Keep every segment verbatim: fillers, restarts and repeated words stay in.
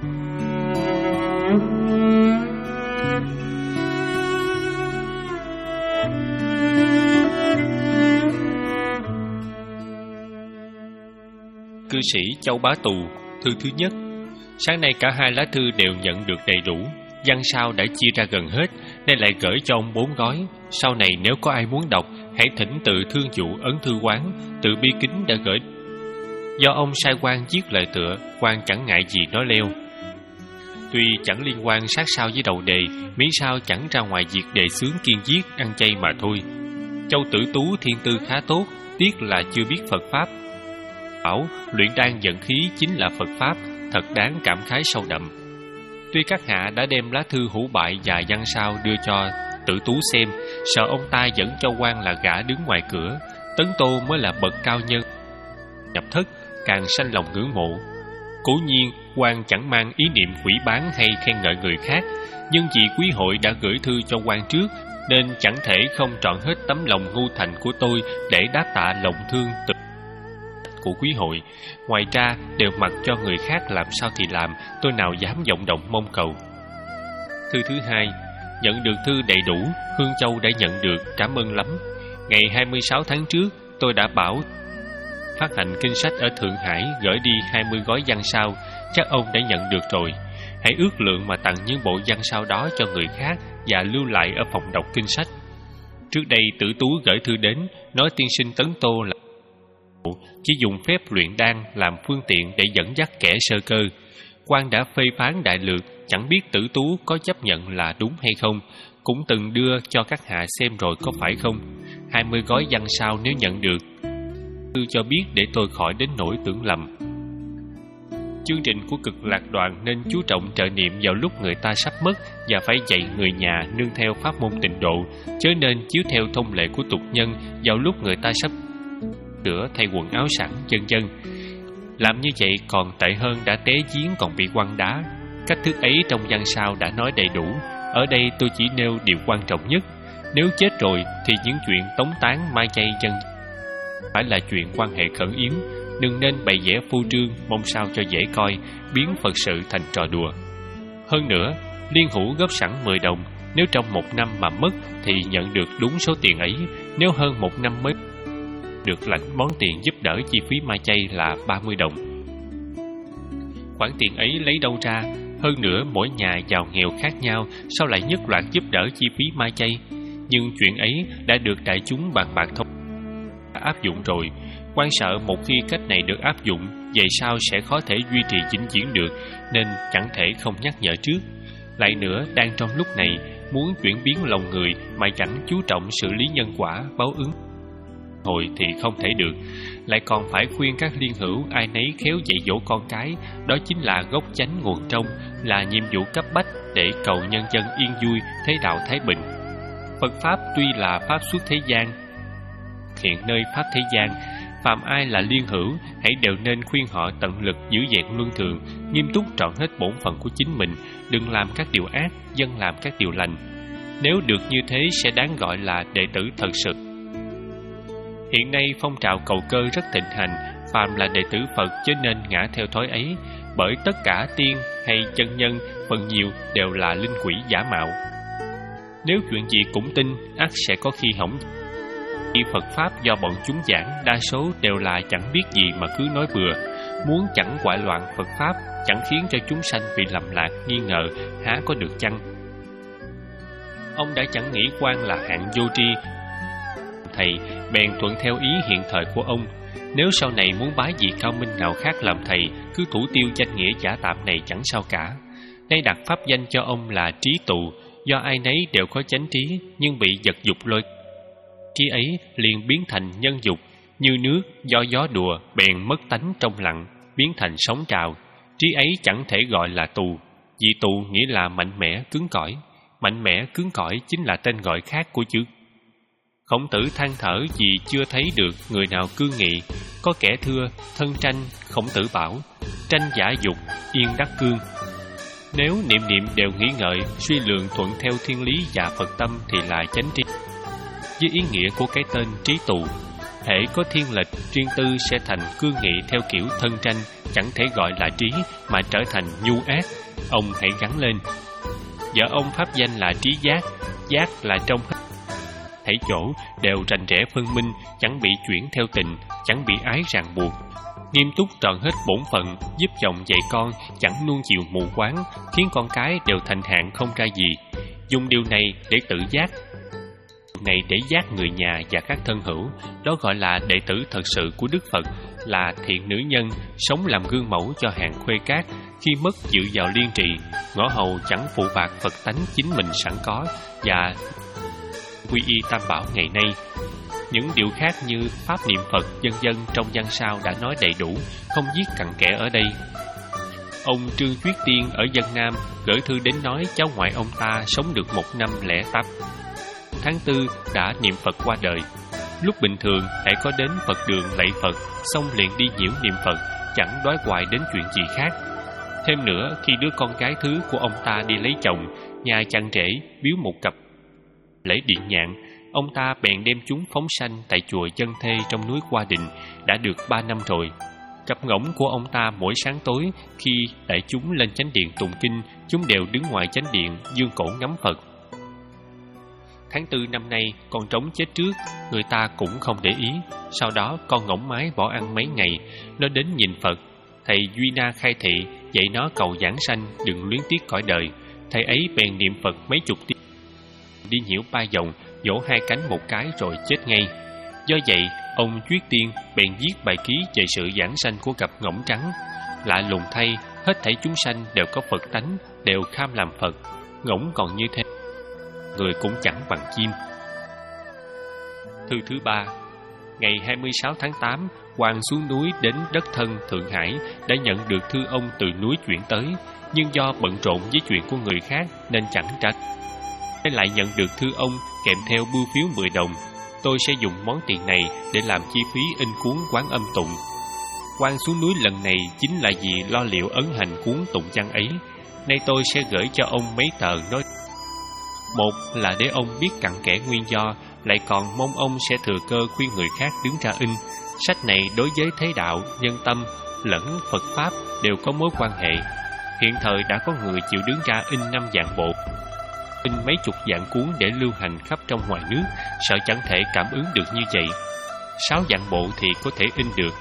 Cư sĩ Châu Bá Tù. Thư thứ nhất. Sáng nay cả hai lá thư đều nhận được đầy đủ. Văn sao đã chia ra gần hết, nên lại gửi cho ông bốn gói. Sau này nếu có ai muốn đọc, hãy thỉnh từ thương vụ ấn thư quán, từ bi kính đã gửi. Do ông sai quan viết lời tựa, quan chẳng ngại gì nói leo. Tuy chẳng liên quan sát sao với đầu đề, miễn sao chẳng ra ngoài việc đề xướng kiên giết ăn chay mà thôi. Châu Tử Tú thiên tư khá tốt, tiếc là chưa biết Phật pháp. Bảo luyện đan dẫn khí chính là Phật pháp, thật đáng cảm khái sâu đậm. Tuy các hạ đã đem lá thư hữu bại và văn sao đưa cho Tử Tú xem, sợ ông ta dẫn cho quan là gã đứng ngoài cửa, Tấn Tô mới là bậc cao nhân nhập thất, càng sanh lòng ngưỡng mộ. Cố nhiên quan chẳng mang ý niệm phỉ báng hay khen ngợi người khác, nhưng vì quý hội đã gửi thư cho quan trước, nên chẳng thể không trọn hết tấm lòng ngu thành của tôi để đáp tạ lòng thương từ của quý hội. Ngoài ra đều mặc cho người khác làm sao thì làm, tôi nào dám vọng động mong cầu. Thư thứ hai. Nhận được thư đầy đủ, Hương Châu đã nhận được, cảm ơn lắm. Ngày hai mươi sáu tháng trước, tôi đã bảo phát hành kinh sách ở Thượng Hải gửi đi hai mươi gói văn sao, chắc ông đã nhận được rồi. Hãy ước lượng mà tặng những bộ văn sao đó cho người khác và lưu lại ở phòng đọc kinh sách. Trước đây Tử Tú gửi thư đến, nói tiên sinh Tấn Tô là chỉ dùng phép luyện đan làm phương tiện để dẫn dắt kẻ sơ cơ. Quan đã phê phán đại lược, chẳng biết Tử Tú có chấp nhận là đúng hay không, cũng từng đưa cho các hạ xem rồi có phải không. Hai mươi gói văn sao nếu nhận được, thư cho biết để tôi khỏi đến nỗi tưởng lầm. Chương trình của Cực Lạc Đoàn nên chú trọng trợ niệm vào lúc người ta sắp mất, và phải dạy người nhà nương theo pháp môn tịnh độ, chớ nên chiếu theo thông lệ của tục nhân vào lúc người ta sắp rửa thay quần áo sẵn, vân vân. Làm như vậy còn tệ hơn đã té giếng còn bị quăng đá. Cách thức ấy trong văn sao đã nói đầy đủ. Ở đây tôi chỉ nêu điều quan trọng nhất. Nếu chết rồi thì những chuyện tống tán mai chay dân phải là chuyện quan hệ khẩn yếu, đừng nên bày vẽ phô trương mong sao cho dễ coi, biến Phật sự thành trò đùa. Hơn nữa, liên hữu góp sẵn mười đồng, nếu trong một năm mà mất thì nhận được đúng số tiền ấy, nếu hơn một năm mới được lãnh món tiền giúp đỡ chi phí mai chay là ba mươi đồng. Khoản tiền ấy lấy đâu ra? Hơn nữa mỗi nhà giàu nghèo khác nhau, sao lại nhất loạt giúp đỡ chi phí mai chay? Nhưng chuyện ấy đã được đại chúng bàn bạc thông áp dụng rồi. Quan sợ một khi cách này được áp dụng, về sau sẽ khó thể duy trì vĩnh viễn được, nên chẳng thể không nhắc nhở trước. Lại nữa, đang trong lúc này muốn chuyển biến lòng người mà chẳng chú trọng xử lý nhân quả báo ứng hồi thì không thể được. Lại còn phải khuyên các liên hữu ai nấy khéo dạy dỗ con cái, đó chính là gốc chánh nguồn trong, là nhiệm vụ cấp bách để cầu nhân dân yên vui, thế đạo thái bình. Phật pháp tuy là pháp xuất thế gian, hiện nơi pháp thế gian, phàm ai là liên hữu hãy đều nên khuyên họ tận lực giữ vẹn luân thường, nghiêm túc trọn hết bổn phận của chính mình, đừng làm các điều ác, dân làm các điều lành. Nếu được như thế sẽ đáng gọi là đệ tử thật sự. Hiện nay phong trào cầu cơ rất thịnh hành, phàm là đệ tử Phật chớ nên ngã theo thói ấy, bởi tất cả tiên hay chân nhân phần nhiều đều là linh quỷ giả mạo. Nếu chuyện gì cũng tin, ắt sẽ có khi hỏng. Khi Phật pháp do bọn chúng giảng, đa số đều là chẳng biết gì mà cứ nói bừa, muốn chẳng hoại loạn Phật pháp, chẳng khiến cho chúng sanh bị lầm lạc nghi ngờ, há có được chăng? Ông đã chẳng nghĩ quan là hạng vô tri, thầy bèn thuận theo ý hiện thời của ông. Nếu sau này muốn bái vị cao minh nào khác làm thầy, cứ thủ tiêu danh nghĩa giả tạm này chẳng sao cả. Nay đặt pháp danh cho ông là Trí Tù, do ai nấy đều có chánh trí, nhưng bị vật dục lôi trí ấy liền biến thành nhân dục, như nước do gió đùa bèn mất tánh trong lặng, biến thành sóng trào. Trí ấy chẳng thể gọi là tù, vì tù nghĩa là mạnh mẽ cứng cỏi. Mạnh mẽ cứng cỏi chính là tên gọi khác của chữ. Khổng Tử than thở vì chưa thấy được người nào cương nghị. Có kẻ thưa thân tranh, Khổng Tử bảo tranh giả dục, yên đắc cương. Nếu niệm niệm đều nghĩ ngợi, suy lượng thuận theo thiên lý và Phật tâm thì là chánh trí, với ý nghĩa của cái tên Trí Tù. Hễ có thiên lệch, riêng tư sẽ thành cương nghị theo kiểu thân tranh, chẳng thể gọi là trí mà trở thành nhu ác. Ông hãy gắn lên. Vợ ông pháp danh là trí giác, giác là trong hết thảy chỗ đều rành rẽ phân minh, chẳng bị chuyển theo tình, chẳng bị ái ràng buộc. Nghiêm túc tròn hết bổn phận, giúp chồng dạy con, chẳng nuông chiều mù quáng, khiến con cái đều thành hạn không ra gì. Dùng điều này để tự giác, này để giác người nhà và các thân hữu. Đó gọi là đệ tử thật sự của Đức Phật, là thiện nữ nhân, sống làm gương mẫu cho hàng khuê cát. Khi mất dự vào liên trì, ngõ hầu chẳng phụ bạc Phật tánh chính mình sẵn có và quy y tam bảo ngày nay. Những điều khác như pháp niệm Phật vân vân trong văn sao đã nói đầy đủ, không viết cặn kẽ ở đây. Ông Trương Chuyết Tiên ở Vân Nam gửi thư đến nói cháu ngoại ông ta sống được một năm lẻ tám tháng tư đã niệm Phật qua đời. Lúc bình thường hãy có đến Phật đường lạy Phật, xong liền đi nhiễu niệm Phật, chẳng đoái hoài đến chuyện gì khác. Thêm nữa, khi đứa con gái thứ của ông ta đi lấy chồng, nhà chăn trễ biếu một cặp lễ điện nhạn, ông ta bèn đem chúng phóng sanh tại chùa Dân Thê trong núi Hoa Đình, đã được ba năm rồi. Cặp ngỗng của ông ta mỗi sáng tối khi đại chúng lên chánh điện tụng kinh, chúng đều đứng ngoài chánh điện dương cổ ngắm Phật. Tháng tư năm nay, con trống chết trước, người ta cũng không để ý. Sau đó con ngỗng mái bỏ ăn mấy ngày, nó đến nhìn Phật. Thầy Duy Na khai thị dạy nó cầu giảng sanh, đừng luyến tiếc cõi đời. Thầy ấy bèn niệm Phật mấy chục tiếng, đi nhiễu ba vòng, vỗ hai cánh một cái rồi chết ngay. Do vậy, ông Chuyết Tiên bèn viết bài ký về sự giảng sanh của cặp ngỗng trắng. Lạ lùng thay, hết thảy chúng sanh đều có Phật tánh, đều kham làm Phật. Ngỗng còn như thế, người cũng chẳng bằng chim. Thư thứ ba. Ngày hai mươi sáu tháng tám, Hoàng xuống núi đến đất thân Thượng Hải, đã nhận được thư ông từ núi chuyển tới, nhưng do bận rộn với chuyện của người khác nên chẳng trả. Tôi lại nhận được thư ông kèm theo bưu phiếu mười đồng. Tôi sẽ dùng món tiền này để làm chi phí in cuốn Quán Âm Tụng. Quan xuống núi lần này chính là vì lo liệu ấn hành cuốn tụng văn ấy. Nay tôi sẽ gửi cho ông mấy tờ nói. Một là để ông biết cặn kẽ nguyên do, lại còn mong ông sẽ thừa cơ khuyên người khác đứng ra in. Sách này đối với thế đạo, nhân tâm, lẫn Phật Pháp đều có mối quan hệ. Hiện thời đã có người chịu đứng ra in năm vạn bộ, in mấy chục vạn cuốn để lưu hành khắp trong ngoài nước, sợ chẳng thể cảm ứng được như vậy. Sáu vạn bộ thì có thể in được.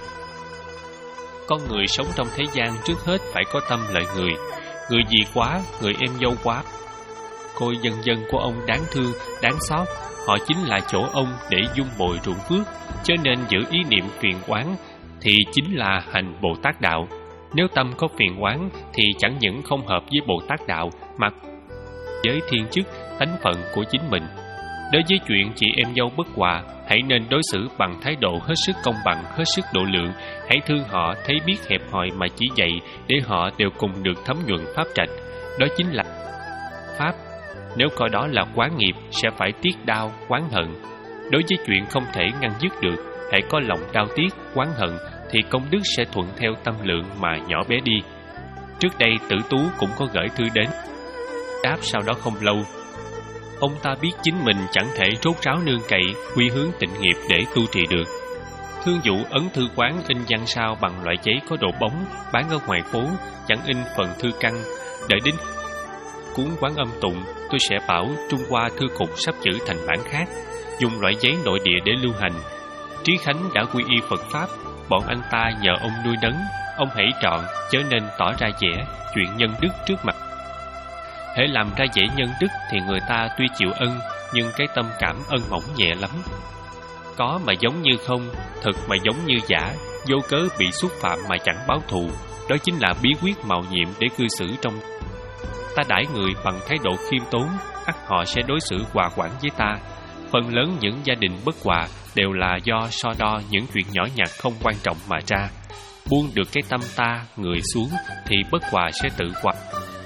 Con người sống trong thế gian trước hết phải có tâm lợi người. Người gì quá, người em dâu quá, coi dân dân của ông đáng thương, đáng xót. Họ chính là chỗ ông để dung bồi ruộng phước, cho nên giữ ý niệm phiền oán thì chính là hành Bồ Tát đạo. Nếu tâm có phiền oán thì chẳng những không hợp với Bồ Tát đạo mà với thiên chức, tánh phận của chính mình. Đối với chuyện chị em dâu bất hòa, hãy nên đối xử bằng thái độ hết sức công bằng, hết sức độ lượng. Hãy thương họ, thấy biết hẹp hòi mà chỉ dạy, để họ đều cùng được thấm nhuận pháp trạch. Đó chính là pháp. Nếu coi đó là quán nghiệp, sẽ phải tiếc đau, oán hận. Đối với chuyện không thể ngăn dứt được, hãy có lòng đau tiếc, oán hận, thì công đức sẽ thuận theo tâm lượng mà nhỏ bé đi. Trước đây Tử Tú cũng có gửi thư đến, đáp sau đó không lâu. Ông ta biết chính mình chẳng thể rốt ráo nương cậy, quy hướng tịnh nghiệp để tu trì được. Thương vụ ấn thư quán in văn sao bằng loại giấy có độ bóng, bán ở ngoài phố, chẳng in phần thư căn. Đợi đến cuốn Quán Âm Tụng, tôi sẽ bảo Trung Hoa thư cục sắp chữ thành bản khác, dùng loại giấy nội địa để lưu hành. Trí Khánh đã quy y Phật Pháp, bọn anh ta nhờ ông nuôi nấng, ông hãy trọn, chớ nên tỏ ra vẻ chuyện nhân đức trước mặt. Hễ làm ra vẻ nhân đức thì người ta tuy chịu ân, nhưng cái tâm cảm ân mỏng nhẹ lắm. Có mà giống như không, thực mà giống như giả, vô cớ bị xúc phạm mà chẳng báo thù. Đó chính là bí quyết mạo nhiệm để cư xử trong. Ta đãi người bằng thái độ khiêm tốn, ắt họ sẽ đối xử hòa quản với ta. Phần lớn những gia đình bất hòa đều là do so đo những chuyện nhỏ nhặt không quan trọng mà ra. Buông được cái tâm ta, người xuống, thì bất hòa sẽ tự hòa.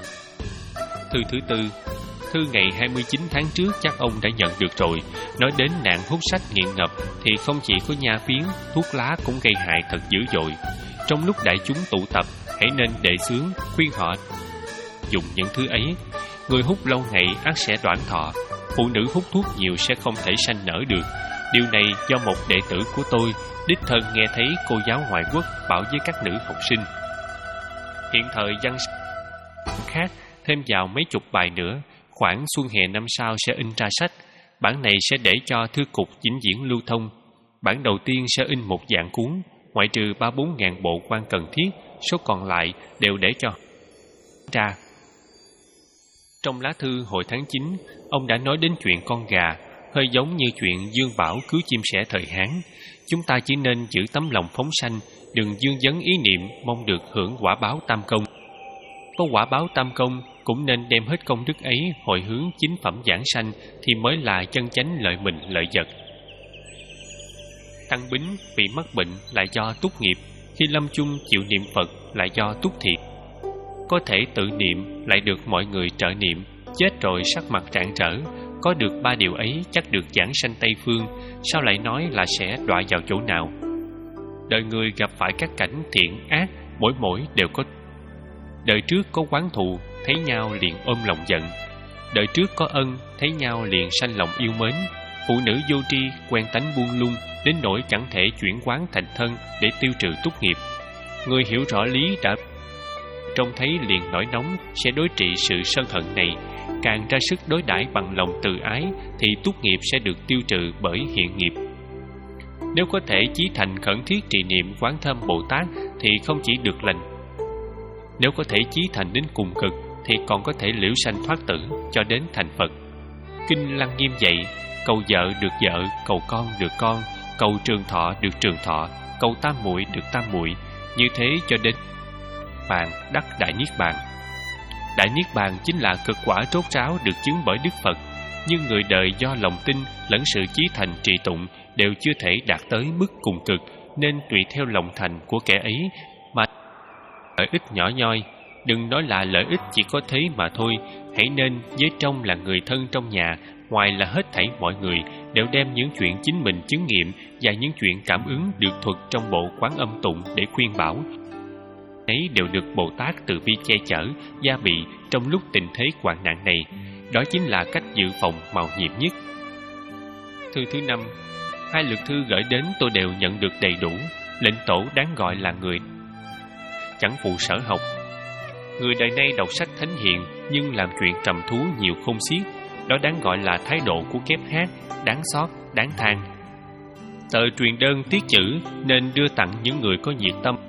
Thư thứ tư. Thư ngày hai mươi chín tháng trước chắc ông đã nhận được rồi. Nói đến nạn hút sách nghiện ngập thì không chỉ có nha phiến, thuốc lá cũng gây hại thật dữ dội. Trong lúc đại chúng tụ tập, hãy nên đệ xướng, khuyên họ dùng những thứ ấy. Người hút lâu ngày ắt sẽ đoạn thọ. Phụ nữ hút thuốc nhiều sẽ không thể sanh nở được. Điều này do một đệ tử của tôi đích thân nghe thấy cô giáo ngoại quốc bảo với các nữ học sinh. Hiện thời văn khác thêm vào mấy chục bài nữa, khoảng xuân hè năm sau sẽ in ra sách. Bản này sẽ để cho thư cục vĩnh viễn lưu thông. Bản đầu tiên sẽ in một dạng cuốn, ngoại trừ ba bốn ngàn bộ quan cần thiết, số còn lại đều để cho ra. Trong lá thư hồi tháng chín, ông đã nói đến chuyện con gà, hơi giống như chuyện Dương Bảo cứu chim sẻ thời Hán. Chúng ta chỉ nên giữ tấm lòng phóng sanh, đừng dương vấn ý niệm mong được hưởng quả báo tam công. Có quả báo tam công, cũng nên đem hết công đức ấy hồi hướng chính phẩm giảng sanh, thì mới là chân chánh lợi mình lợi vật. Tăng Bính bị mắc bệnh là do túc nghiệp, khi lâm chung chịu niệm Phật là do túc thiệt. Có thể tự niệm lại được mọi người trợ niệm, chết rồi sắc mặt rạng rỡ. Có được ba điều ấy chắc được giảng sanh Tây Phương, sao lại nói là sẽ đọa vào chỗ nào? Đời người gặp phải các cảnh thiện ác, mỗi mỗi đều có. Đời trước có oán thù, thấy nhau liền ôm lòng giận. Đời trước có ân, thấy nhau liền sanh lòng yêu mến. Phụ nữ vô tri, quen tánh buông lung, đến nỗi chẳng thể chuyển quán thành thân để tiêu trừ túc nghiệp. Người hiểu rõ lý đã trông thấy liền nổi nóng, sẽ đối trị sự sân hận này. Càng ra sức đối đãi bằng lòng từ ái, thì túc nghiệp sẽ được tiêu trừ bởi hiện nghiệp. Nếu có thể chí thành khẩn thiết trì niệm Quán Thâm Bồ Tát thì không chỉ được lành. Nếu có thể chí thành đến cùng cực thì còn có thể liễu sanh thoát tử cho đến thành Phật. Kinh Lăng Nghiêm dạy: cầu vợ được vợ, cầu con được con, cầu trường thọ được trường thọ, cầu tam muội được tam muội, như thế cho đến bàn đắc đại niết bàn. Đại niết bàn chính là cực quả rốt ráo được chứng bởi Đức Phật, nhưng người đời do lòng tin lẫn sự chí thành trì tụng đều chưa thể đạt tới mức cùng cực, nên tùy theo lòng thành của kẻ ấy mà lợi ích nhỏ nhoi. Đừng nói là lợi ích chỉ có thế mà thôi, hãy nên với trong là người thân trong nhà, ngoài là hết thảy mọi người đều đem những chuyện chính mình chứng nghiệm và những chuyện cảm ứng được thuật trong bộ Quán Âm tụng để khuyên bảo. Ấy đều được Bồ Tát từ bi che chở, gia bị trong lúc tình thế hoạn nạn này. Đó chính là cách dự phòng màu nhiệm nhất. Thư thứ năm, hai lượt thư gửi đến tôi đều nhận được đầy đủ. Lệnh tổ đáng gọi là người chẳng phụ sở học. Người đời nay đọc sách thánh hiền nhưng làm chuyện trầm thú nhiều không xiết. Đó đáng gọi là thái độ của kép hát, đáng xót, đáng than. Tờ truyền đơn tiết chữ nên đưa tặng những người có nhiệt tâm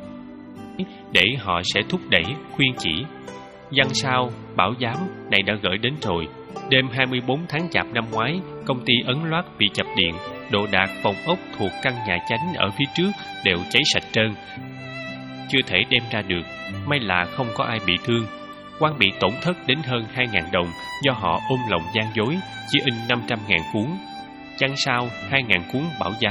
để họ sẽ thúc đẩy, khuyên chỉ. Văn sao, bảo giám này đã gửi đến rồi. Đêm hai mươi bốn tháng Chạp năm ngoái, công ty Ấn Loát bị chập điện, đồ đạc phòng ốc thuộc căn nhà chánh ở phía trước đều cháy sạch trơn, chưa thể đem ra được. May là không có ai bị thương. Quan bị tổn thất đến hơn hai ngàn đồng do họ ôm lòng gian dối, chỉ in năm trăm ngàn cuốn. Chăng sao hai ngàn cuốn bảo giám,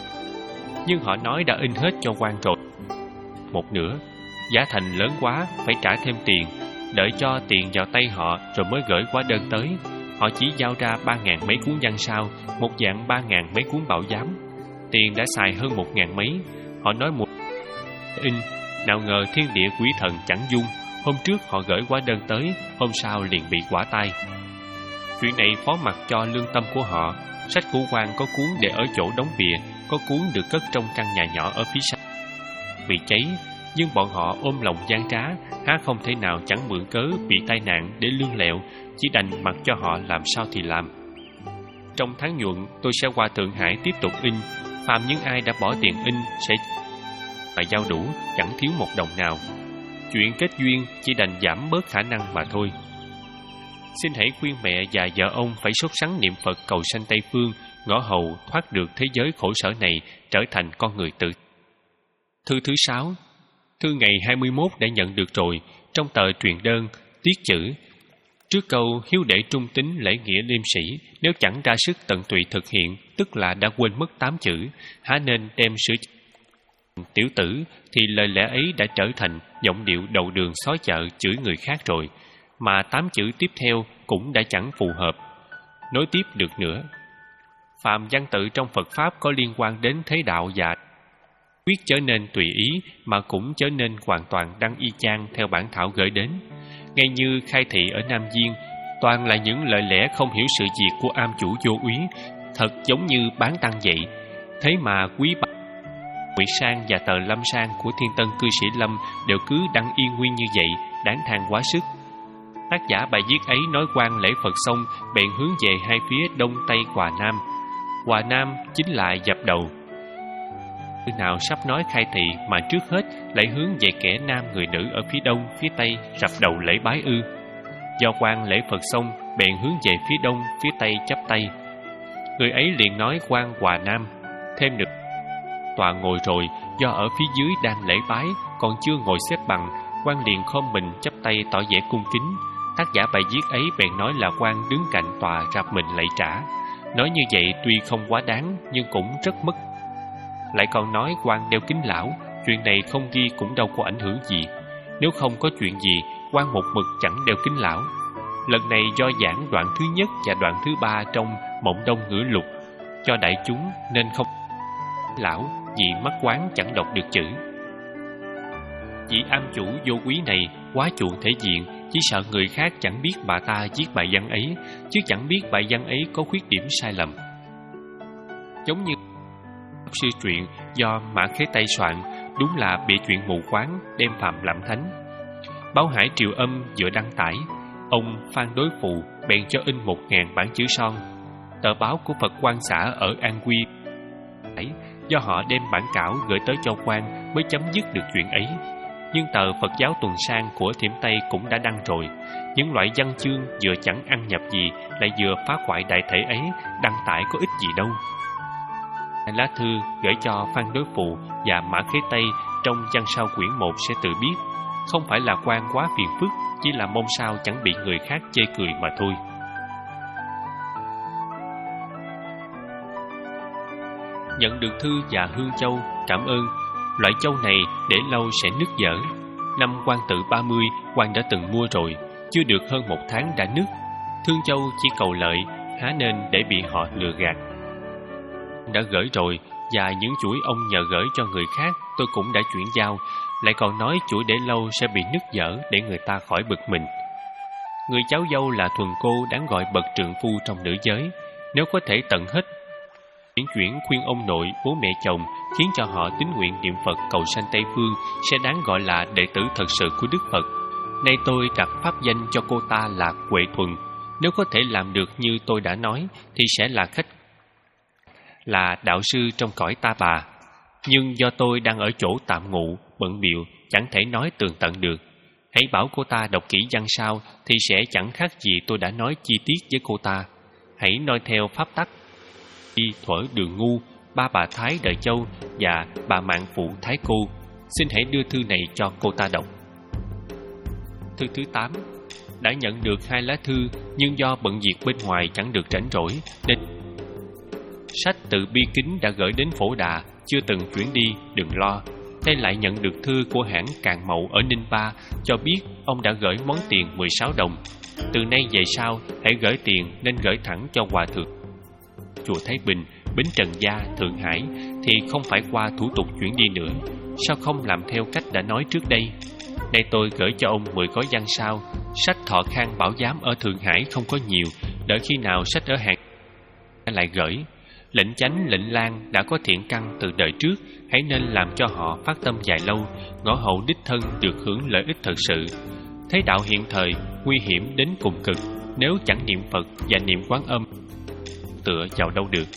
nhưng họ nói đã in hết cho quan rồi. Một nửa, giá thành lớn quá, phải trả thêm tiền. Đợi cho tiền vào tay họ rồi mới gửi hóa đơn tới. Họ chỉ giao ra ba ngàn mấy cuốn văn sao, một dạng ba ngàn mấy cuốn bảo giám. Tiền đã xài hơn một ngàn mấy. Họ nói một in, nào ngờ thiên địa quỷ thần chẳng dung. Hôm trước họ gửi hóa đơn tới, hôm sau liền bị quả tai. Chuyện này phó mặc cho lương tâm của họ. Sách của quan có cuốn để ở chỗ đóng bìa, có cuốn được cất trong căn nhà nhỏ ở phía sau bị cháy. Nhưng bọn họ ôm lòng gian trá, há không thể nào chẳng mượn cớ bị tai nạn để lương lẹo, chỉ đành mặc cho họ làm sao thì làm. Trong tháng nhuận, tôi sẽ qua Thượng Hải tiếp tục in. Phàm những ai đã bỏ tiền in sẽ phải giao đủ, chẳng thiếu một đồng nào. Chuyện kết duyên chỉ đành giảm bớt khả năng mà thôi. Xin hãy khuyên mẹ và vợ ông phải sốt sắng niệm Phật cầu sanh Tây Phương, ngõ hầu thoát được thế giới khổ sở này, trở thành con người tự. Thư thứ sáu. Thư ngày hai mươi mốt đã nhận được rồi. Trong tờ truyền đơn tiết chữ trước câu hiếu để trung tín lễ nghĩa liêm sĩ, nếu chẳng ra sức tận tụy thực hiện, tức là đã quên mất tám chữ, há nên đem sửa tiểu tử, thì lời lẽ ấy đã trở thành giọng điệu đầu đường xó chợ chửi người khác rồi, mà tám chữ tiếp theo cũng đã chẳng phù hợp. Nối tiếp được nữa. Phàm văn tự trong Phật Pháp có liên quan đến thế đạo và quyết chớ nên tùy ý, mà cũng chớ nên hoàn toàn đăng y chang theo bản thảo gửi đến. Ngay như khai thị ở Nam Viên, toàn là những lời lẽ không hiểu sự việc của am chủ vô úy, thật giống như bán tăng vậy. Thế mà quý bà Nguyệt Sang và tờ Lâm Sang của Thiên Tân cư sĩ Lâm đều cứ đăng yên nguyên như vậy, đáng than quá sức. Tác giả bài viết ấy nói quan lễ Phật xong, bèn hướng về hai phía đông tây Hòa Nam. Hòa Nam chính là dập đầu. Người nào sắp nói khai thị mà trước hết lại hướng về kẻ nam người nữ ở phía đông, phía tây rập đầu lễ bái ư? Do quan lễ Phật xong, bèn hướng về phía đông, phía tây chắp tay. Người ấy liền nói quan Hòa Nam. Thêm được tòa ngồi rồi, do ở phía dưới đang lễ bái, còn chưa ngồi xếp bằng, quan liền khom mình chắp tay tỏ vẻ cung kính. Tác giả bài viết ấy bèn nói là quan đứng cạnh tòa rạp mình lạy trả. Nói như vậy tuy không quá đáng, nhưng cũng rất mất. Lại còn nói quan đeo kính lão, chuyện này không ghi cũng đâu có ảnh hưởng gì. Nếu không có chuyện gì, quan một mực chẳng đeo kính lão. Lần này do giảng đoạn thứ nhất và đoạn thứ ba trong Mộng Đông Ngữ Lục cho đại chúng nên không lão, vì mắt quán chẳng đọc được chữ. Vị am chủ vô quý này quá chuộng thể diện, chỉ sợ người khác chẳng biết bà ta viết bài văn ấy, chứ chẳng biết bài văn ấy có khuyết điểm sai lầm. Giống như sư truyện do Mã Khế Tây soạn, đúng là bịa chuyện mù quáng, đem phạm làm thánh. Báo Hải Triều Âm vừa đăng tải, ông Phan Đối Phụ bèn cho in một ngàn bản chữ son. Tờ báo của Phật Quang xã ở An Quy, do họ đem bản cảo gửi tới cho quan mới chấm dứt được chuyện ấy. Nhưng tờ Phật giáo Tuần Sang của Thiểm Tây cũng đã đăng rồi. Những loại văn chương vừa chẳng ăn nhập gì, lại vừa phá hoại đại thể ấy, đăng tải có ích gì đâu. Lá thư gửi cho Phan Đối Phụ và Mã Khế Tây trong văn sau quyển một sẽ tự biết. Không phải là quan quá phiền phức, chỉ là mong sao chẳng bị người khác chê cười mà thôi. Nhận được thư và hương châu, cảm ơn. Loại châu này để lâu sẽ nứt dở. Năm Quan Tự ba mươi, quan đã từng mua rồi, chưa được hơn một tháng đã nứt. Thương châu chỉ cầu lợi, há nên để bị họ lừa gạt. Đã gửi rồi, và những chuỗi ông nhờ gửi cho người khác tôi cũng đã chuyển giao. Lại còn nói chuỗi để lâu sẽ bị nứt dở để người ta khỏi bực mình. Người cháu dâu là thuần cô đáng gọi bậc trượng phu trong nữ giới. Nếu có thể tận hết chuyển chuyển khuyên ông nội, bố mẹ chồng, khiến cho họ tín nguyện niệm Phật cầu sanh Tây Phương, sẽ đáng gọi là đệ tử thật sự của Đức Phật. Nay tôi đặt pháp danh cho cô ta là Huệ Thuần. Nếu có thể làm được như tôi đã nói, thì sẽ là khách, là đạo sư trong cõi ta bà. Nhưng do tôi đang ở chỗ tạm ngụ, bận biệu, chẳng thể nói tường tận được. Hãy bảo cô ta đọc kỹ văn sao, thì sẽ chẳng khác gì tôi đã nói chi tiết với cô ta. Hãy noi theo pháp tắc Y Thuở Đường Ngu, ba bà Thái Đời Châu và bà Mạng Phụ Thái Cô. Xin hãy đưa thư này cho cô ta đọc. Thư thứ tám. Đã nhận được hai lá thư, nhưng do bận việc bên ngoài chẳng được rảnh rỗi, nên sách từ Bi Kính đã gửi đến Phổ Đà, chưa từng chuyển đi, đừng lo. Nay lại nhận được thư của hãng Càn Mậu ở Ninh Ba, cho biết ông đã gửi món tiền mười sáu đồng. Từ nay về sau, hãy gửi tiền nên gửi thẳng cho Hòa Thượng chùa Thái Bình, Bến Trần Gia, Thượng Hải, thì không phải qua thủ tục chuyển đi nữa. Sao không làm theo cách đã nói trước đây? Nay tôi gửi cho ông mười gói văn sao. Sách Thọ Khang Bảo Giám ở Thượng Hải không có nhiều, đợi khi nào sách ở Hàn lại gửi. Lệnh Chánh, Lệnh Lan đã có thiện căn từ đời trước, hãy nên làm cho họ phát tâm dài lâu, ngõ hậu đích thân được hưởng lợi ích thật sự. Thế đạo hiện thời nguy hiểm đến cùng cực, nếu chẳng niệm Phật và niệm Quán Âm tựa vào đâu được.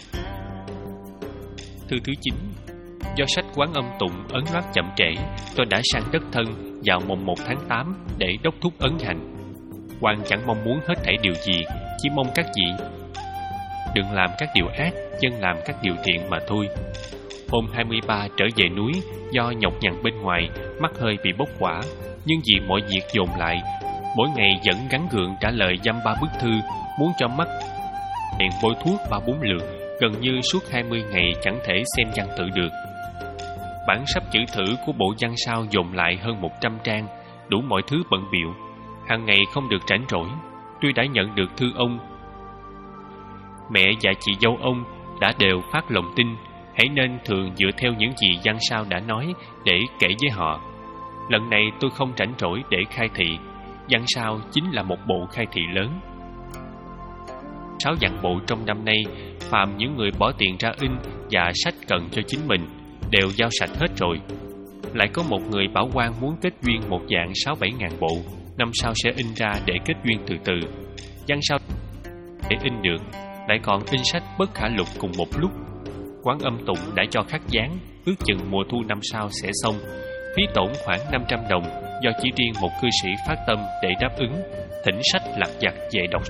Thư thứ chín. Do sách Quán Âm tụng ấn loát chậm trễ, tôi đã sang đất thân vào mùng một tháng tám để đốc thúc ấn hành. Quan chẳng mong muốn hết thảy điều gì, chỉ mong các vị đừng làm các điều ác, dân làm các điều thiện mà thôi. Hôm hai mươi ba trở về núi, do nhọc nhằn bên ngoài, mắt hơi bị bốc hỏa, nhưng vì mọi việc dồn lại, mỗi ngày vẫn gắng gượng trả lời dăm ba bức thư, muốn cho mắt hẹn bôi thuốc ba bốn lượt, gần như suốt hai mươi ngày chẳng thể xem văn tự được. Bản sắp chữ thử của bộ văn sao dồn lại hơn một trăm trang, đủ mọi thứ bận bịu, hàng ngày không được rảnh rỗi. Tuy đã nhận được thư ông, mẹ và chị dâu ông đã đều phát lòng tin, hãy nên thường dựa theo những gì văn sao đã nói để kể với họ. Lần này tôi không rảnh rỗi để khai thị, văn sao chính là một bộ khai thị lớn. Sáu vạn bộ trong năm nay, phàm những người bỏ tiền ra in và sách cần cho chính mình đều giao sạch hết rồi. Lại có một người bảo quan muốn kết duyên một dạng sáu bảy ngàn bộ, năm sau sẽ in ra để kết duyên từ từ. Văn sao để in được, lại còn in sách bất khả lục cùng một lúc. Quán Âm Tụng đã cho khắc dán, ước chừng mùa thu năm sau sẽ xong. Phí tổn khoảng năm trăm đồng, do chỉ riêng một cư sĩ phát tâm để đáp ứng, thỉnh sách lặt vặt về đọc.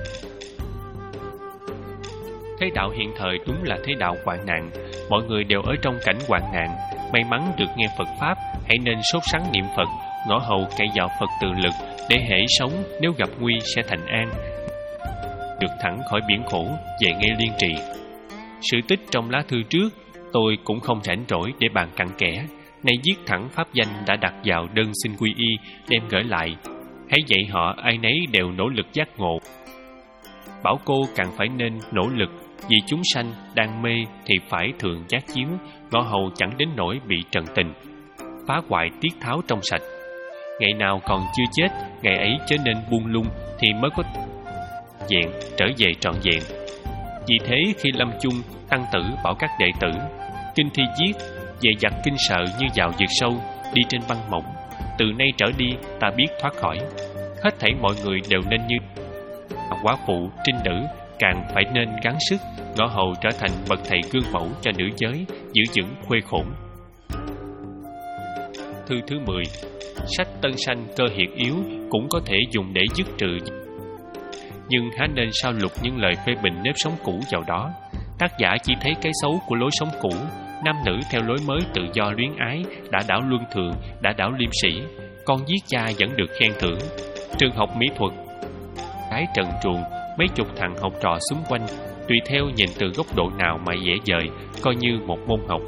Thế đạo hiện thời đúng là thế đạo hoạn nạn, mọi người đều ở trong cảnh hoạn nạn. May mắn được nghe Phật Pháp, hãy nên sốt sắng niệm Phật, ngõ hầu cậy vào Phật tự lực, để hễ sống nếu gặp nguy sẽ thành an, được thẳng khỏi biển khổ, về ngay liên trì. Sự tích trong lá thư trước, tôi cũng không rảnh rỗi để bàn cặn kẽ. Nay viết thẳng pháp danh đã đặt vào đơn xin quy y, đem gửi lại. Hãy dạy họ ai nấy đều nỗ lực giác ngộ. Bảo cô càng phải nên nỗ lực, vì chúng sanh đang mê thì phải thường giác chiếu, ngõ hầu chẳng đến nỗi bị trần tình, phá hoại tiết tháo trong sạch. Ngày nào còn chưa chết, ngày ấy chớ nên buông lung, thì mới có vẹn trở về trọn vẹn. Vì thế khi lâm chung, tăng tử bảo các đệ tử: kinh thi viết, về giặc kinh sợ như vào vực sâu, đi trên băng mỏng. Từ nay trở đi, ta biết thoát khỏi. Hết thảy mọi người đều nên như quá phụ, trinh nữ, càng phải nên gắng sức, ngõ hầu trở thành bậc thầy gương mẫu cho nữ giới, giữ vững khuê khổn. Thư thứ mười. Sách tân sanh cơ hiệt yếu cũng có thể dùng để dứt trừ, nhưng há nên sao lục những lời phê bình nếp sống cũ vào đó. Tác giả chỉ thấy cái xấu của lối sống cũ, nam nữ theo lối mới tự do luyến ái, đã đảo luân thường, đã đảo liêm sĩ. Con giết cha vẫn được khen thưởng. Trường học mỹ thuật, cái trần truồng, mấy chục thằng học trò xung quanh, tùy theo nhìn từ góc độ nào mà dễ dời, coi như một môn học.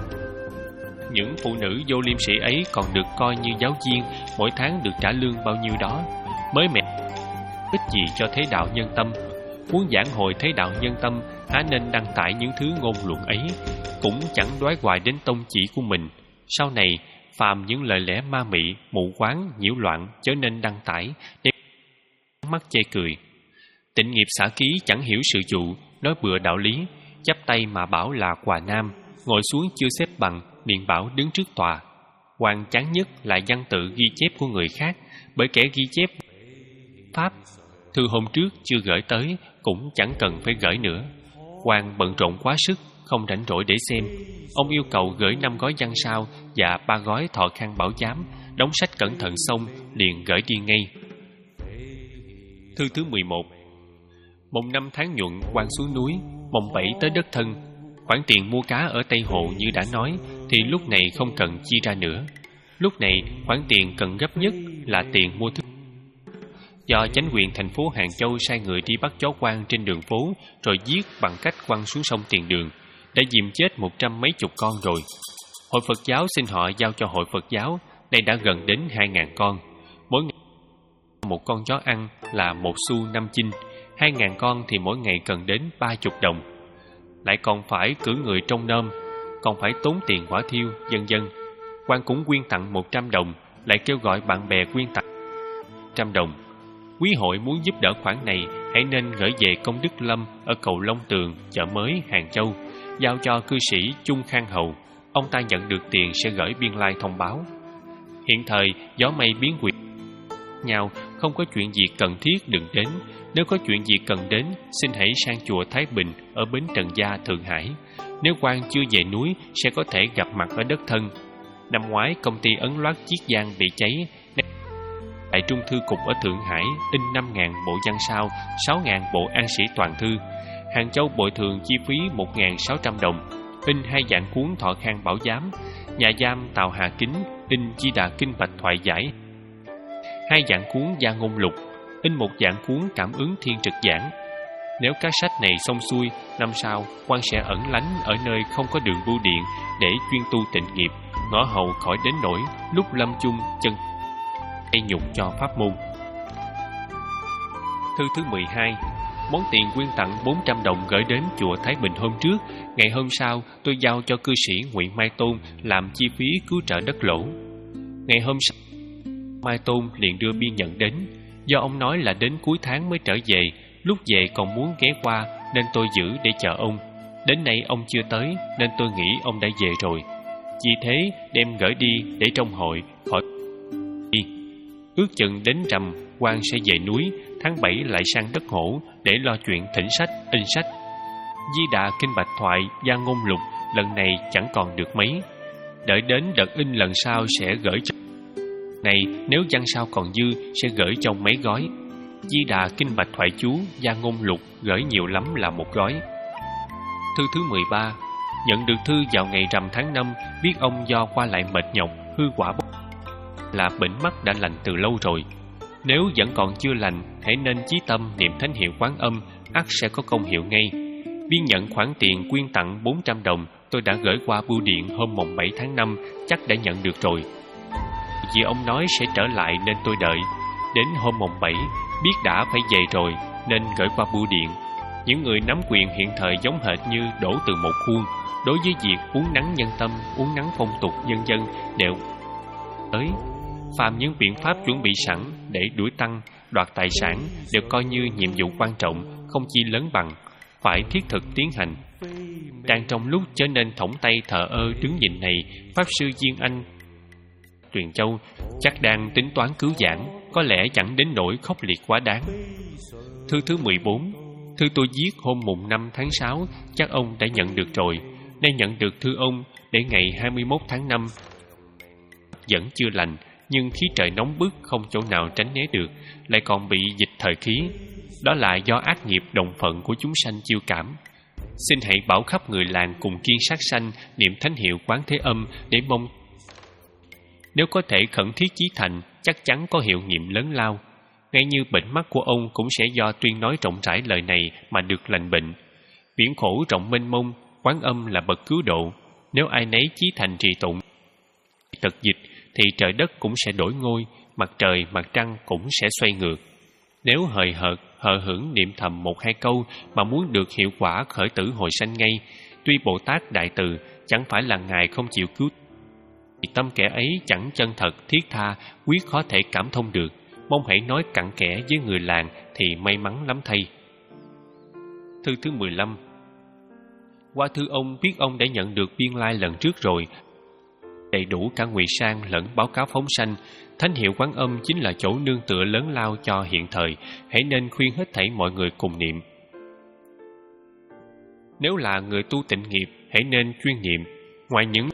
Những phụ nữ vô liêm sĩ ấy còn được coi như giáo viên, mỗi tháng được trả lương bao nhiêu đó. Mới mẹ ích gì cho thế đạo nhân tâm. Muốn giảng hội thế đạo nhân tâm, há nên đăng tải những thứ ngôn luận ấy, cũng chẳng đoái hoài đến tông chỉ của mình. Sau này phàm những lời lẽ ma mị, mù quáng, nhiễu loạn, chớ nên đăng tải để mắt chê cười. Tịnh Nghiệp Xả Ký chẳng hiểu sự dụ, nói bừa đạo lý, chắp tay mà bảo là quà nam, ngồi xuống chưa xếp bằng, miệng bảo đứng trước tòa. Quan chán nhất là văn tự ghi chép của người khác, bởi kẻ ghi chép pháp thư hôm trước chưa gửi tới, cũng chẳng cần phải gửi nữa. Quan bận rộn quá sức, không rảnh rỗi để xem. Ông yêu cầu gửi năm gói văn sao và ba gói thọ khăn bảo giám, đóng sách cẩn thận xong liền gửi đi ngay. Thư thứ mười một. Mồng năm tháng nhuận, quan xuống núi. Mồng bảy tới đất thân. Khoản tiền mua cá ở Tây Hồ như đã nói, thì lúc này không cần chi ra nữa. Lúc này khoản tiền cần gấp nhất là tiền mua thức. Do chánh quyền thành phố Hàng Châu sai người đi bắt chó quan trên đường phố, rồi giết bằng cách quăng xuống sông Tiền Đường, đã dìm chết một trăm mấy chục con rồi. Hội Phật giáo xin họ giao cho Hội Phật giáo, đây đã gần đến hai ngàn con. Mỗi ngày một con chó ăn là một xu năm chinh, hai ngàn con thì mỗi ngày cần đến ba chục đồng. Lại còn phải cử người trông nom, còn phải tốn tiền hỏa thiêu, vân vân. Quan cũng quyên tặng một trăm đồng, lại kêu gọi bạn bè quyên tặng trăm đồng. Quý hội muốn giúp đỡ khoản này, hãy nên gửi về Công Đức Lâm ở cầu Long Tường, chợ mới, Hàng Châu, giao cho cư sĩ Chung Khang Hầu. Ông ta nhận được tiền sẽ gửi biên lai thông báo. Hiện thời gió mây biến quyệt nhau, không có chuyện gì cần thiết đừng đến. Nếu có chuyện gì cần đến, xin hãy sang chùa Thái Bình ở bến Trần Gia, Thượng Hải. Nếu quan chưa về núi, sẽ có thể gặp mặt ở đất thân. Năm ngoái công ty ấn loát Chiết Giang bị cháy. Tại Trung Thư Cục ở Thượng Hải in năm ngàn bộ văn sao, sáu ngàn bộ an sĩ toàn thư. Hàng Châu bồi thường chi phí một ngàn sáu trăm đồng, in hai dạng cuốn thọ khang bảo giám. Nhà giam Tào Hà Kính in Di Đà Kinh Bạch Thoại Giải, hai dạng cuốn Gia Ngôn Lục, in một dạng cuốn Cảm Ứng Thiên Trực Giảng. Nếu các sách này xong xuôi, năm sau quan sẽ ẩn lánh ở nơi không có đường bưu điện để chuyên tu tịnh nghiệp, ngõ hầu khỏi đến nỗi lúc lâm chung chân gây nhục cho pháp môn. Thư thứ mười hai. Món tiền quyên tặng bốn trăm đồng gửi đến chùa Thái Bình hôm trước, ngày hôm sau tôi giao cho cư sĩ Nguyễn Mai Tôn làm chi phí cứu trợ đất lỗ. Ngày hôm sau Mai Tôn liền đưa biên nhận đến. Do ông nói là đến cuối tháng mới trở về, lúc về còn muốn ghé qua nên tôi giữ để chờ ông. Đến nay ông chưa tới nên tôi nghĩ ông đã về rồi. Vì thế đem gửi đi để trong hội khỏi đi. Ước chừng đến rằm quan sẽ về núi, tháng bảy lại sang đất Hổ để lo chuyện thỉnh sách, in sách. Di Đà Kinh Bạch Thoại, Gia Ngôn Lục lần này chẳng còn được mấy. Đợi đến đợt in lần sau sẽ gửi cho. Này nếu văn sao còn dư sẽ gửi trong mấy gói. Di Đà Kinh Bạch Thoại chú, Gia Ngôn Lục gửi nhiều lắm là một gói. Thư thứ mười ba. Nhận được thư vào ngày rằm tháng năm, biết ông do qua lại mệt nhọc, hư quả bốc là bệnh mắt đã lành từ lâu rồi. Nếu vẫn còn chưa lành, hãy nên chí tâm niệm thánh hiệu Quán Âm, ắt sẽ có công hiệu ngay. Biên nhận khoản tiền quyên tặng bốn trăm đồng tôi đã gửi qua bưu điện hôm mùng bảy tháng năm, chắc đã nhận được rồi. Vì ông nói sẽ trở lại nên tôi đợi. Đến hôm mùng bảy, biết đã phải về rồi nên gửi qua bưu điện. Những người nắm quyền hiện thời giống hệt như đổ từ một khuôn. Đối với việc uống nắng nhân tâm, uống nắng phong tục vân vân đều tới. Phàm những biện pháp chuẩn bị sẵn để đuổi tăng, đoạt tài sản đều coi như nhiệm vụ quan trọng, không chi lớn bằng, phải thiết thực tiến hành. Đang trong lúc trở nên thõng tay thờ ơ đứng nhìn này, Pháp sư Diên Anh Tuyền Châu chắc đang tính toán cứu giảng, có lẽ chẳng đến nỗi khốc liệt quá đáng. Thư thứ mười bốn. Thư tôi viết hôm mùng năm tháng sáu, chắc ông đã nhận được rồi. Nay nhận được thư ông để ngày hai mươi mốt tháng năm. Vẫn chưa lành, nhưng khí trời nóng bức không chỗ nào tránh né được, lại còn bị dịch thời khí. Đó là do ác nghiệp đồng phận của chúng sanh chiêu cảm. Xin hãy bảo khắp người làng cùng kiên sát sanh, niệm thánh hiệu Quán Thế Âm để mong. Nếu có thể khẩn thiết chí thành, chắc chắn có hiệu nghiệm lớn lao. Ngay như bệnh mắt của ông cũng sẽ do tuyên nói rộng rãi lời này mà được lành bệnh. Biển khổ rộng mênh mông, Quán Âm là bậc cứu độ. Nếu ai nấy chí thành trì tụng tật dịch, thì trời đất cũng sẽ đổi ngôi, mặt trời, mặt trăng cũng sẽ xoay ngược. Nếu hời hợt, hờ hững niệm thầm một hai câu mà muốn được hiệu quả khởi tử hồi sanh ngay, tuy Bồ Tát Đại Từ chẳng phải là Ngài không chịu cứu, thì tâm kẻ ấy chẳng chân thật, thiết tha, quyết khó thể cảm thông được. Mong hãy nói cặn kẽ với người làng thì may mắn lắm thay. Thư thứ mười lăm. Qua thư ông biết ông đã nhận được biên lai lần trước rồi, đầy đủ cả ngụy sang lẫn báo cáo phóng sanh. Thánh hiệu Quán Âm chính là chỗ nương tựa lớn lao cho hiện thời, hãy nên khuyên hết thảy mọi người cùng niệm. Nếu là người tu tịnh nghiệp, hãy nên chuyên niệm. Ngoài những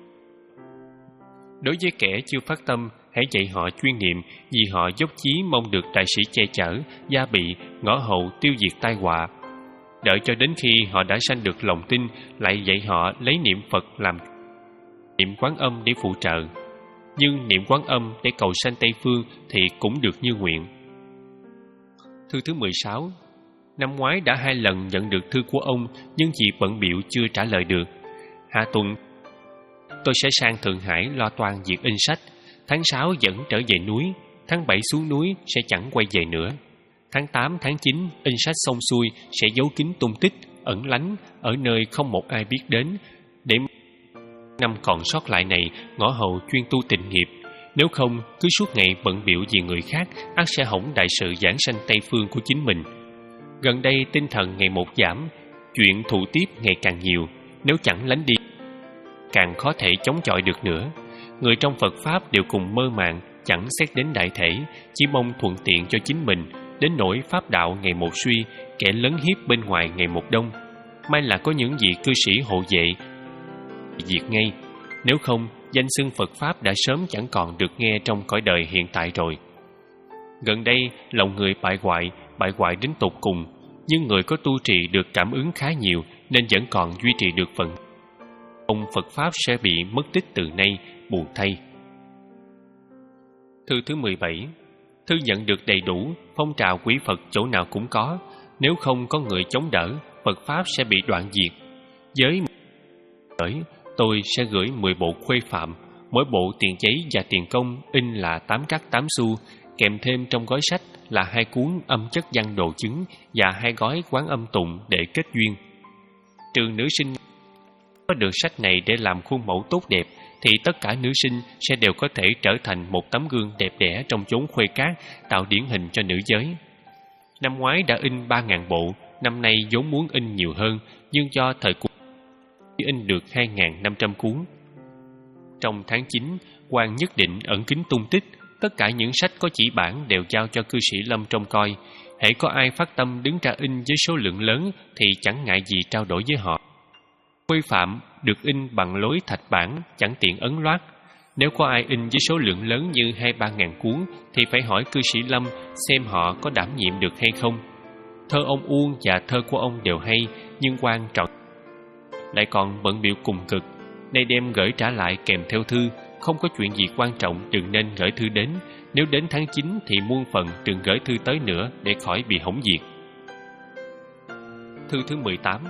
đối với kẻ chưa phát tâm, hãy dạy họ chuyên niệm, vì họ dốc chí mong được đại sĩ che chở, gia bị, ngõ hậu tiêu diệt tai họa. Đợi cho đến khi họ đã sanh được lòng tin, lại dạy họ lấy niệm Phật làm niệm Quán Âm để phụ trợ. Nhưng niệm Quán Âm để cầu sanh Tây Phương thì cũng được như nguyện. Thư thứ mười sáu. Năm ngoái đã hai lần nhận được thư của ông, nhưng vì bận bịu chưa trả lời được. Hạ tuần tôi sẽ sang Thượng Hải lo toan việc in sách. Tháng sáu vẫn trở về núi, tháng bảy xuống núi sẽ chẳng quay về nữa. Tháng tám, tháng chín in sách xong xuôi sẽ giấu kín tung tích, ẩn lánh ở nơi không một ai biết đến, để năm còn sót lại này ngõ hầu chuyên tu tịnh nghiệp. Nếu không, cứ suốt ngày bận bịu vì người khác, ắt sẽ hỏng đại sự giảng sanh Tây Phương của chính mình. Gần đây tinh thần ngày một giảm, chuyện thụ tiếp ngày càng nhiều. Nếu chẳng lánh đi, càng khó thể chống chọi được nữa. Người trong Phật Pháp đều cùng mơ màng, chẳng xét đến đại thể, chỉ mong thuận tiện cho chính mình, đến nỗi Pháp đạo ngày một suy, kẻ lấn hiếp bên ngoài ngày một đông. May là có những vị cư sĩ hộ vệ diệt ngay, nếu không danh xưng Phật Pháp đã sớm chẳng còn được nghe trong cõi đời hiện tại rồi. Gần đây lòng người bại hoại, bại hoại đến tột cùng, nhưng người có tu trì được cảm ứng khá nhiều nên vẫn còn duy trì được phần. Ông Phật Pháp sẽ bị mất tích từ nay, buồn thay. Thư thứ mười bảy. Thư nhận được đầy đủ, phong trào quý Phật chỗ nào cũng có. Nếu không có người chống đỡ, Phật Pháp sẽ bị đoạn diệt. Với bởi tôi sẽ gửi mười bộ khuê phạm, mỗi bộ tiền giấy và tiền công in là tám cắt tám xu, kèm thêm trong gói sách là hai cuốn âm chất văn đồ chứng và hai gói Quán Âm tụng để kết duyên. Trừ nữ sinh có được sách này để làm khuôn mẫu tốt đẹp, thì tất cả nữ sinh sẽ đều có thể trở thành một tấm gương đẹp đẽ trong chốn khuê cát, tạo điển hình cho nữ giới. Năm ngoái đã in ba ngàn bộ, năm nay vốn muốn in nhiều hơn, nhưng do thời cuộc chỉ in được hai nghìn năm trăm cuốn. Trong tháng chín, quan nhất định ẩn kín tung tích, tất cả những sách có chỉ bản đều giao cho cư sĩ Lâm trông coi. Hễ có ai phát tâm đứng ra in với số lượng lớn thì chẳng ngại gì trao đổi với họ. Quy phạm được in bằng lối thạch bản, chẳng tiện ấn loát. Nếu có ai in với số lượng lớn như hai ba ngàn cuốn thì phải hỏi cư sĩ Lâm xem họ có đảm nhiệm được hay không. Thơ ông Uông và thơ của ông đều hay, nhưng quan trọng lại còn bận bịu cùng cực. Nay đem gửi trả lại kèm theo thư, không có chuyện gì quan trọng đừng nên gửi thư đến. Nếu đến tháng chín thì muôn phần đừng gửi thư tới nữa để khỏi bị hỏng việc. Thư thứ mười tám.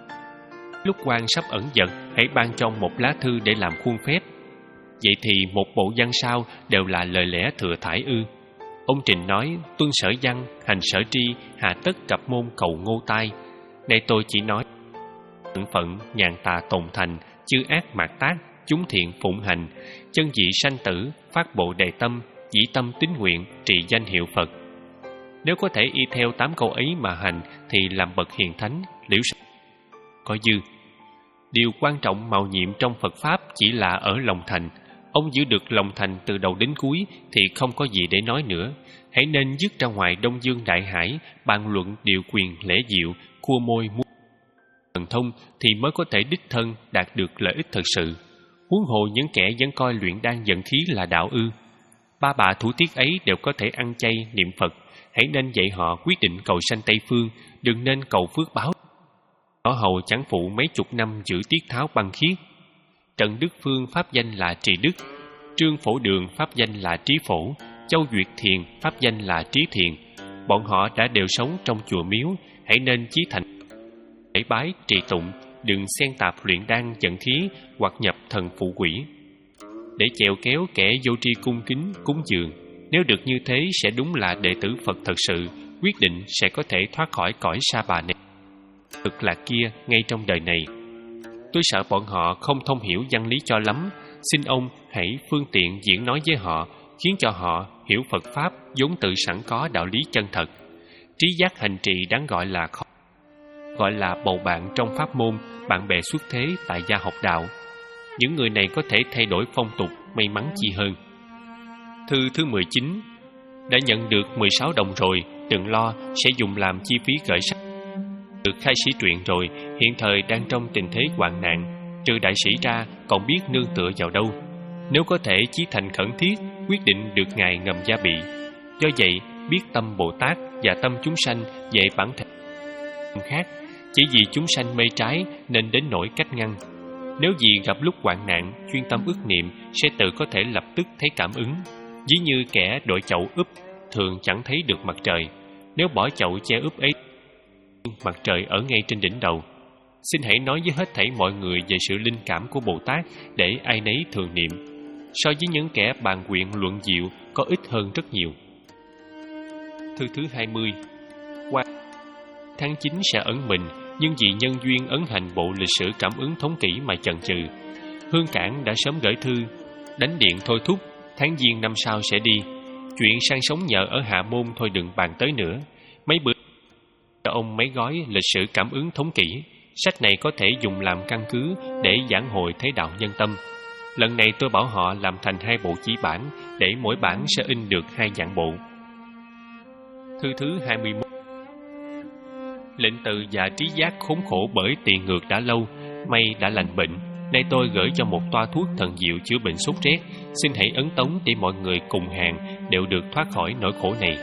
Lúc quan sắp ẩn giật, hãy ban cho một lá thư để làm khuôn phép. Vậy thì một bộ văn sau đều là lời lẽ thừa thải ư? Ông Trình nói tuân sở văn, hành sở tri, hà tất cặp môn cầu ngô tai. Nay tôi chỉ nói phận phận, nhàn tà tồn thành, chư ác mạt tác, chúng thiện phụng hành, chân dị sanh tử, phát bộ đề tâm, dĩ tâm tín nguyện, trì danh hiệu Phật. Nếu có thể y theo tám câu ấy mà hành thì làm bậc hiền thánh, liễu có dư. Điều quan trọng màu nhiệm trong Phật Pháp chỉ là ở lòng thành. Ông giữ được lòng thành từ đầu đến cuối thì không có gì để nói nữa. Hãy nên dứt ra ngoài Đông Dương Đại Hải, bàn luận điều quyền lễ diệu, cua môi mua thần thông thì mới có thể đích thân đạt được lợi ích thật sự. Huống hồ những kẻ vẫn coi luyện đan dẫn khí là đạo ư? Ba bà thủ tiết ấy đều có thể ăn chay niệm Phật. Hãy nên dạy họ quyết định cầu sanh Tây Phương, đừng nên cầu phước báo. Họ hầu chẳng phụ mấy chục năm giữ tiết tháo băng khiết. Trần Đức Phương pháp danh là Trì Đức, Trương Phổ Đường pháp danh là Trí Phổ, Châu Duyệt Thiền pháp danh là Trí Thiền. Bọn họ đã đều sống trong chùa miếu. Hãy nên chí thành lễ bái trì tụng, đừng xen tạp luyện đan dẫn khí hoặc nhập thần phụ quỷ để chèo kéo kẻ vô tri cung kính cúng dường. Nếu được như thế sẽ đúng là đệ tử Phật thật sự, quyết định sẽ có thể thoát khỏi cõi sa bà này, cực lạc kia ngay trong đời này. Tôi sợ bọn họ không thông hiểu văn lý cho lắm. Xin ông hãy phương tiện diễn nói với họ, khiến cho họ hiểu Phật Pháp vốn tự sẵn có đạo lý chân thật. Trí giác hành trì đáng gọi là khó, gọi là bầu bạn trong pháp môn, bạn bè xuất thế tại gia học đạo. Những người này có thể thay đổi phong tục, may mắn chi hơn. Thư thứ mười chín. Đã nhận được mười sáu đồng rồi, đừng lo, sẽ dùng làm chi phí gửi sách. Được khai sĩ truyện rồi, hiện thời đang trong tình thế hoạn nạn, trừ đại sĩ ra còn biết nương tựa vào đâu. Nếu có thể chí thành khẩn thiết, quyết định được ngài ngầm gia bị. Do vậy, biết tâm Bồ Tát và tâm chúng sanh về bản thể khác, chỉ vì chúng sanh mê trái nên đến nỗi cách ngăn. Nếu gì gặp lúc hoạn nạn, chuyên tâm ức niệm sẽ tự có thể lập tức thấy cảm ứng. Ví như kẻ đội chậu úp thường chẳng thấy được mặt trời. Nếu bỏ chậu che úp ấy, mặt trời ở ngay trên đỉnh đầu. Xin hãy nói với hết thảy mọi người về sự linh cảm của Bồ Tát để ai nấy thường niệm. So với những kẻ bàn quyện luận diệu có ít hơn rất nhiều. Thư thứ hai mươi. Qua tháng chín sẽ ẩn mình, nhưng vì nhân duyên ấn hành bộ lịch sử cảm ứng thống kỷ mà chần chừ. Hương Cảng đã sớm gửi thư, đánh điện thôi thúc, tháng giêng năm sau sẽ đi. Chuyện sang sống nhờ ở Hạ Môn thôi đừng bàn tới nữa. Mấy bữa cho ông mấy gói lịch sử cảm ứng thống kỷ. Sách này có thể dùng làm căn cứ để giảng hội thế đạo nhân tâm. Lần này tôi bảo họ làm thành hai bộ chỉ bản, để mỗi bản sẽ in được hai dạng bộ. Thư thứ hai mươi mốt. Lệnh Từ và Trí Giác khốn khổ bởi tiền ngược đã lâu, may đã lành bệnh. Nay tôi gửi cho một toa thuốc thần diệu chữa bệnh sốt rét. Xin hãy ấn tống để mọi người cùng hàng đều được thoát khỏi nỗi khổ này.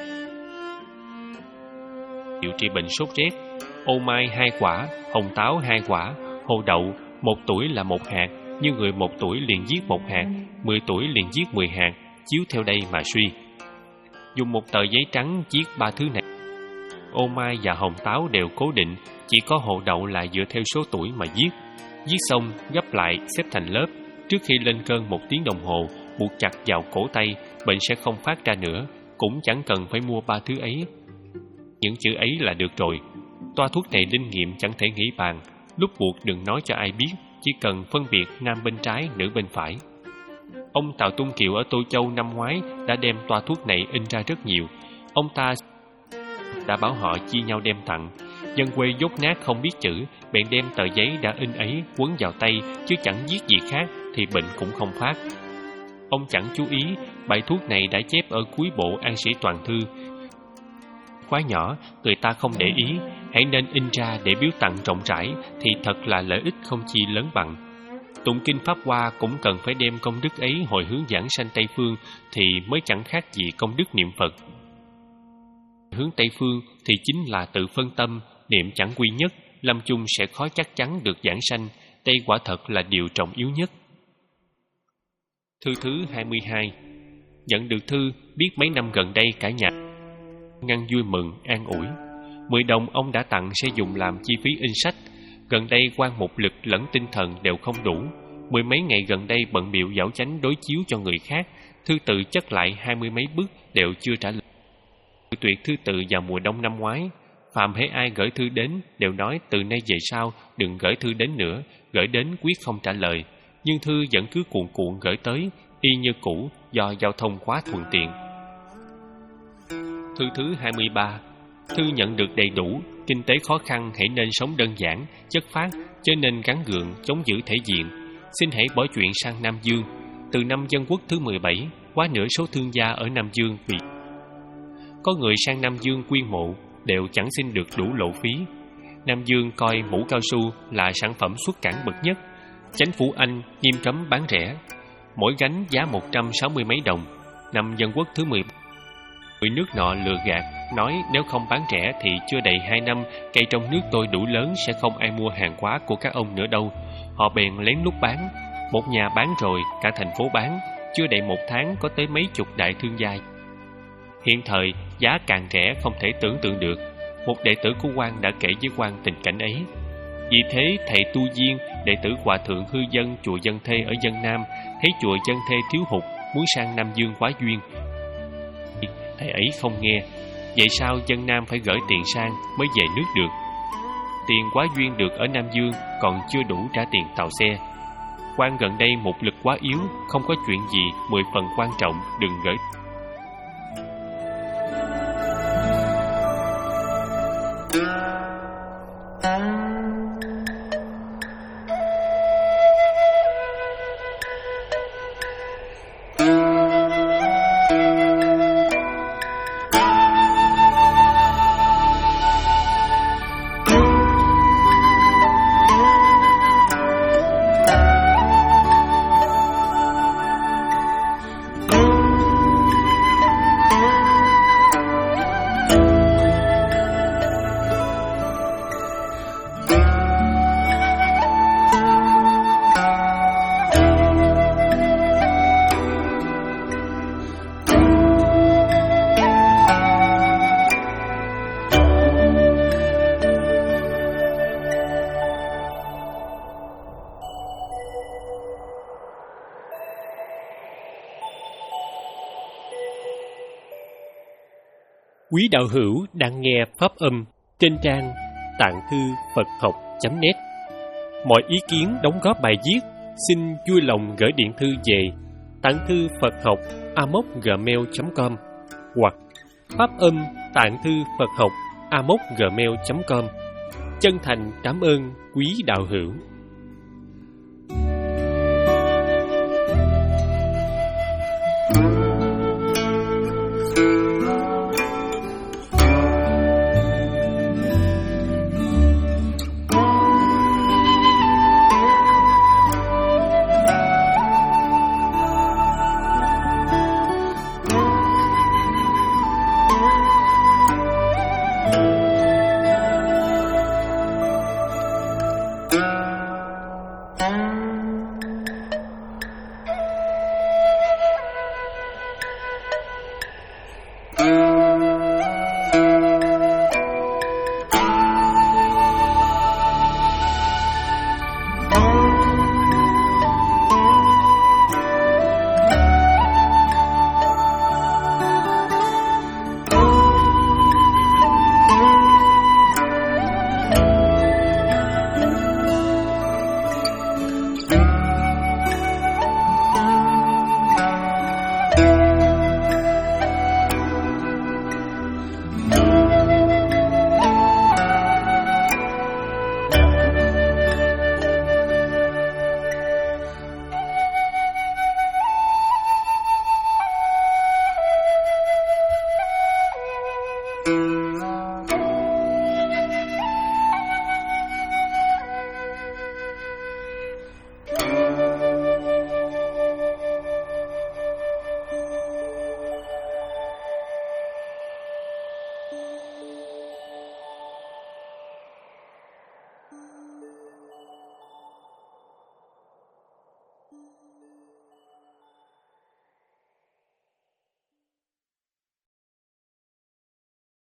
Điều trị bệnh sốt rét: ô mai hai quả, hồng táo hai quả, hồ đậu một tuổi là một hạt, như người một tuổi liền giết một hạt, mười tuổi liền giết mười hạt, chiếu theo đây mà suy. Dùng một tờ giấy trắng viết ba thứ này. Ô mai và hồng táo đều cố định, chỉ có hồ đậu là dựa theo số tuổi mà viết. Viết xong gấp lại xếp thành lớp. Trước khi lên cơn một tiếng đồng hồ, buộc chặt vào cổ tay, bệnh sẽ không phát ra nữa. Cũng chẳng cần phải mua ba thứ ấy, những chữ ấy là được rồi. Toa thuốc này linh nghiệm chẳng thể nghĩ bàn. Lúc buộc đừng nói cho ai biết, chỉ cần phân biệt nam bên trái, nữ bên phải. Ông Tào Tung Kiều ở Tô Châu năm ngoái đã đem toa thuốc này in ra rất nhiều. Ông ta đã bảo họ chia nhau đem tặng. dân quê dốt nát không biết chữ, bèn đem tờ giấy đã in ấy quấn vào tay, chứ chẳng viết gì khác thì bệnh cũng không phát. Ông chẳng chú ý, bài thuốc này đã chép ở cuối bộ An Sĩ Toàn Thư. Quá nhỏ, người ta không để ý, hãy nên in ra để biếu tặng rộng rãi thì thật là lợi ích không chi lớn bằng. Tụng kinh Pháp Hoa cũng cần phải đem công đức ấy hồi hướng giảng sanh Tây Phương thì mới chẳng khác gì công đức niệm Phật. Hướng Tây Phương thì chính là tự phân tâm, niệm chẳng quy nhất, lâm chung sẽ khó chắc chắn được giảng sanh. Đây quả thật là điều trọng yếu nhất. Thư thứ hai mươi hai. Nhận được thư, biết mấy năm gần đây cả nhà ngăn vui mừng, an ủi. Mười đồng ông đã tặng sẽ dùng làm chi phí in sách. Gần đây quan một lực lẫn tinh thần đều không đủ. Mười mấy ngày gần đây bận bịu giảo chánh đối chiếu cho người khác. Thư tự chất lại hai mươi mấy bức đều chưa trả lời. Tuyệt thư tự vào mùa đông năm ngoái. Phạm hễ ai gửi thư đến đều nói từ nay về sau đừng gửi thư đến nữa, gửi đến quyết không trả lời. Nhưng thư vẫn cứ cuồn cuộn gửi tới, y như cũ do giao thông quá thuận tiện. Thư thứ hai mươi ba. Thư nhận được đầy đủ, kinh tế khó khăn hãy nên sống đơn giản, chất phác, chớ nên gắn gượng, chống giữ thể diện. Xin hãy bỏ chuyện sang Nam Dương. Từ năm Dân Quốc thứ mười bảy, quá nửa số thương gia ở Nam Dương vì có người sang Nam Dương quyên mộ đều chẳng xin được đủ lộ phí. Nam Dương coi mũ cao su là sản phẩm xuất cảng bậc nhất. Chánh phủ Anh nghiêm cấm bán rẻ, mỗi gánh giá một trăm sáu mươi mấy đồng. Năm Dân Quốc thứ mười bảy, người nước nọ lừa gạt, nói nếu không bán rẻ thì chưa đầy hai năm cây trong nước tôi đủ lớn sẽ không ai mua hàng hóa của các ông nữa đâu. Họ bèn lén lút bán, một nhà bán rồi cả thành phố bán, chưa đầy một tháng có tới mấy chục đại thương gia. Hiện thời giá càng rẻ không thể tưởng tượng được. Một đệ tử của quan đã kể với quan tình cảnh ấy. Vì thế thầy Tu Viên, đệ tử hòa thượng Hư Dân chùa Dân Thê ở Dân Nam, thấy chùa Dân Thê thiếu hụt, muốn sang Nam Dương quá duyên. Thầy ấy không nghe. Vậy sao Dân Nam phải gửi tiền sang mới về nước được? Tiền quá duyên được ở Nam Dương còn chưa đủ trả tiền tàu xe. Quan gần đây một lực quá yếu, không có chuyện gì mười phần quan trọng đừng gửi. Quý đạo hữu đang nghe pháp âm trên trang tạng thư Phật học chấm net. Mọi ý kiến đóng góp bài viết xin vui lòng gửi điện thư về tạng thư Phật học a mốc gmail chấm com hoặc pháp âm tạng thư Phật học a mốc gmail chấm com. Chân thành cảm ơn quý đạo hữu.